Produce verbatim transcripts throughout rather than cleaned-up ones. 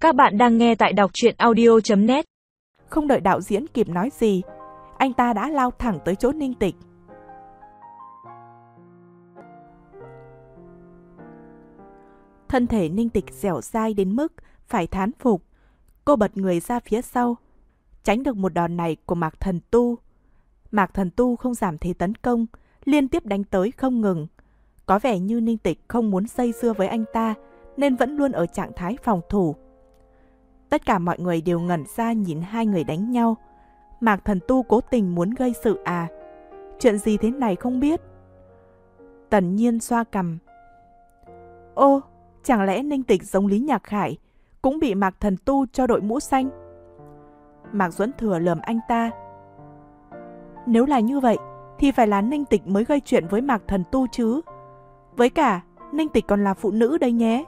Các bạn đang nghe tại đọc truyện audio chấm net. Không đợi đạo diễn kịp nói gì, anh ta đã lao thẳng tới chỗ Ninh Tịch. Thân thể Ninh Tịch dẻo dai đến mức phải thán phục. Cô bật người ra phía sau, tránh được một đòn này của Mạc Thần Tu. Mạc Thần Tu không giảm thế tấn công, liên tiếp đánh tới không ngừng. Có vẻ như Ninh Tịch không muốn dây dưa với anh ta, nên vẫn luôn ở trạng thái phòng thủ. Tất cả mọi người đều ngẩn ra nhìn hai người đánh nhau. Mạc Thần Tu cố tình muốn gây sự à? Chuyện gì thế này không biết? Tần Nhiên xoa cằm. Ô, chẳng lẽ Ninh Tịch giống Lý Nhạc Khải, cũng bị Mạc Thần Tu cho đội mũ xanh? Mạc Duẫn Thừa lườm anh ta. Nếu là như vậy, thì phải là Ninh Tịch mới gây chuyện với Mạc Thần Tu chứ. Với cả, Ninh Tịch còn là phụ nữ đây nhé.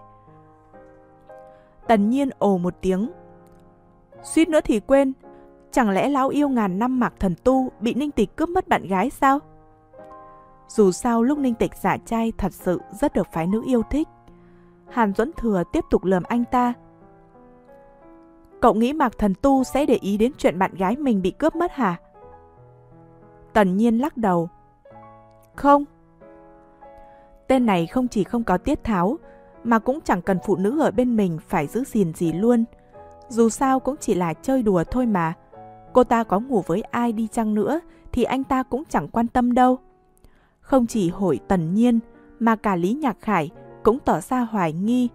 Tần Nhiên ồ một tiếng. Suýt nữa thì quên, chẳng lẽ lão yêu ngàn năm Mạc Thần Tu bị Ninh Tịch cướp mất bạn gái sao? Dù sao lúc Ninh Tịch giả trai thật sự rất được phái nữ yêu thích. Hàn Duẫn Thừa tiếp tục lườm anh ta. Cậu nghĩ Mạc Thần Tu sẽ để ý đến chuyện bạn gái mình bị cướp mất hả? Tần Nhiên lắc đầu. Không. Tên này không chỉ không có tiết tháo, mà cũng chẳng cần phụ nữ ở bên mình phải giữ gìn gì luôn. Dù sao cũng chỉ là chơi đùa thôi mà. Cô ta có ngủ với ai đi chăng nữa thì anh ta cũng chẳng quan tâm đâu. Không chỉ hỏi Tần Nhiên, mà cả Lý Nhạc Khải cũng tỏ ra hoài nghi.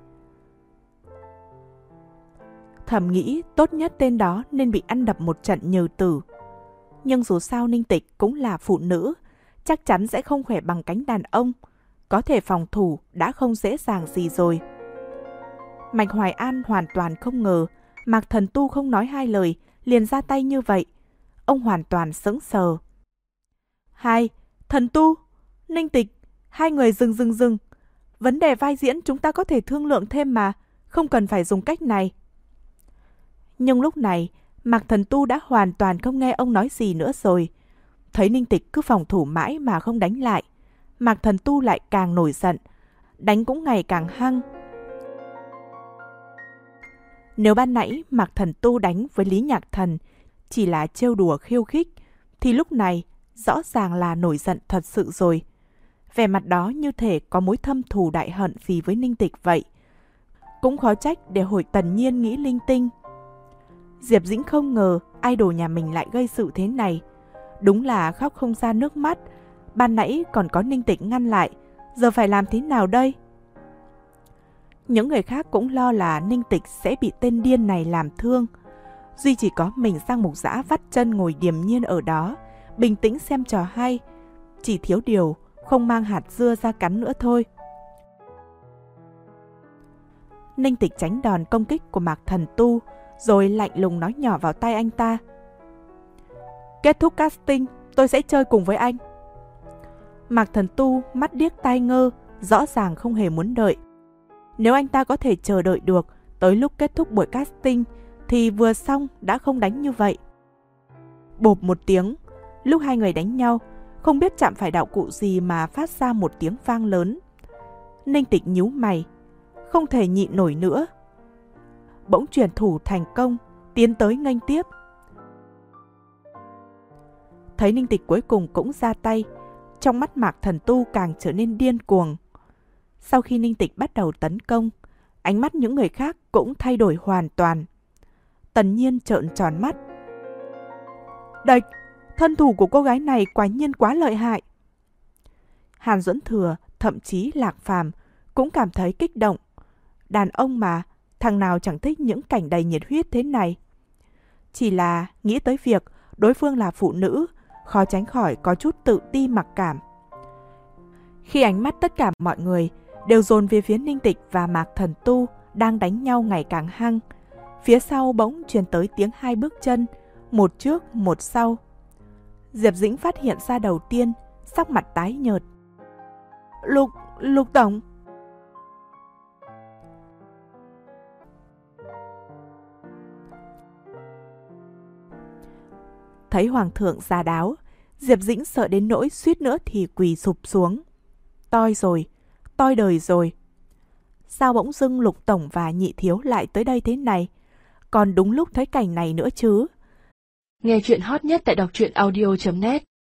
Thầm nghĩ tốt nhất tên đó nên bị ăn đập một trận nhừ tử. Nhưng dù sao Ninh Tịch cũng là phụ nữ, chắc chắn sẽ không khỏe bằng cánh đàn ông. Có thể phòng thủ đã không dễ dàng gì rồi. Mạch Hoài An hoàn toàn không ngờ Mạc Thần Tu không nói hai lời liền ra tay như vậy. Ông hoàn toàn sững sờ. Hai, Thần Tu, Ninh Tịch, hai người dừng dừng dừng. Vấn đề vai diễn chúng ta có thể thương lượng thêm mà, không cần phải dùng cách này. Nhưng lúc này, Mạc Thần Tu đã hoàn toàn không nghe ông nói gì nữa rồi. Thấy Ninh Tịch cứ phòng thủ mãi mà không đánh lại, Mạc Thần Tu lại càng nổi giận, đánh cũng ngày càng hăng. Nếu ban nãy Mạc Thần Tu đánh với Lý Nhạc Thần chỉ là trêu đùa khiêu khích, thì lúc này rõ ràng là nổi giận thật sự rồi. Vẻ mặt đó như thể có mối thâm thù đại hận gì với Ninh Tịch vậy. Cũng khó trách để hồi Tần Nhiên nghĩ linh tinh. Diệp Dĩnh không ngờ idol nhà mình lại gây sự thế này. Đúng là khóc không ra nước mắt. Ban nãy còn có Ninh Tịch ngăn lại, giờ phải làm thế nào đây? Những người khác cũng lo là Ninh Tịch sẽ bị tên điên này làm thương. Duy chỉ có mình Giang Mục Dã vắt chân ngồi điềm nhiên ở đó, bình tĩnh xem trò hay. Chỉ thiếu điều không mang hạt dưa ra cắn nữa thôi. Ninh Tịch tránh đòn công kích của Mạc Thần Tu, rồi lạnh lùng nói nhỏ vào tai anh ta. Kết thúc casting, tôi sẽ chơi cùng với anh. Mạc Thần Tu mắt điếc tai ngơ, rõ ràng không hề muốn đợi. Nếu anh ta có thể chờ đợi được tới lúc kết thúc buổi casting thì vừa xong đã không đánh như vậy. Bộp một tiếng, lúc hai người đánh nhau, không biết chạm phải đạo cụ gì mà phát ra một tiếng vang lớn. Ninh Tịch nhíu mày, không thể nhịn nổi nữa. Bỗng chuyển thủ thành công, tiến tới nghênh tiếp. Thấy Ninh Tịch cuối cùng cũng ra tay, trong mắt Mạc Thần Tu càng trở nên điên cuồng. Sau khi Ninh Tịch bắt đầu tấn công, ánh mắt những người khác cũng thay đổi hoàn toàn. Tần Nhiên trợn tròn mắt. Địch, thân thủ của cô gái này quả nhiên quá lợi hại. Hàn Duẫn Thừa, thậm chí Lạc Phàm cũng cảm thấy kích động. Đàn ông mà, thằng nào chẳng thích những cảnh đầy nhiệt huyết thế này. Chỉ là nghĩ tới việc đối phương là phụ nữ, khó tránh khỏi có chút tự ti mặc cảm. Khi ánh mắt tất cả mọi người đều dồn về phía Ninh Tịch và Mạc Thần Tu đang đánh nhau ngày càng hăng, phía sau bỗng truyền tới tiếng hai bước chân, một trước một sau. Diệp Dĩnh phát hiện ra đầu tiên, sắc mặt tái nhợt. Lục, Lục Tổng. Thấy Hoàng thượng ra đáo, Diệp Dĩnh sợ đến nỗi suýt nữa thì quỳ sụp xuống. Toi rồi, toi đời rồi. Sao bỗng dưng Lục Tổng và Nhị Thiếu lại tới đây thế này? Còn đúng lúc thấy cảnh này nữa chứ. Nghe chuyện hot nhất tại đọc truyện audio chấm net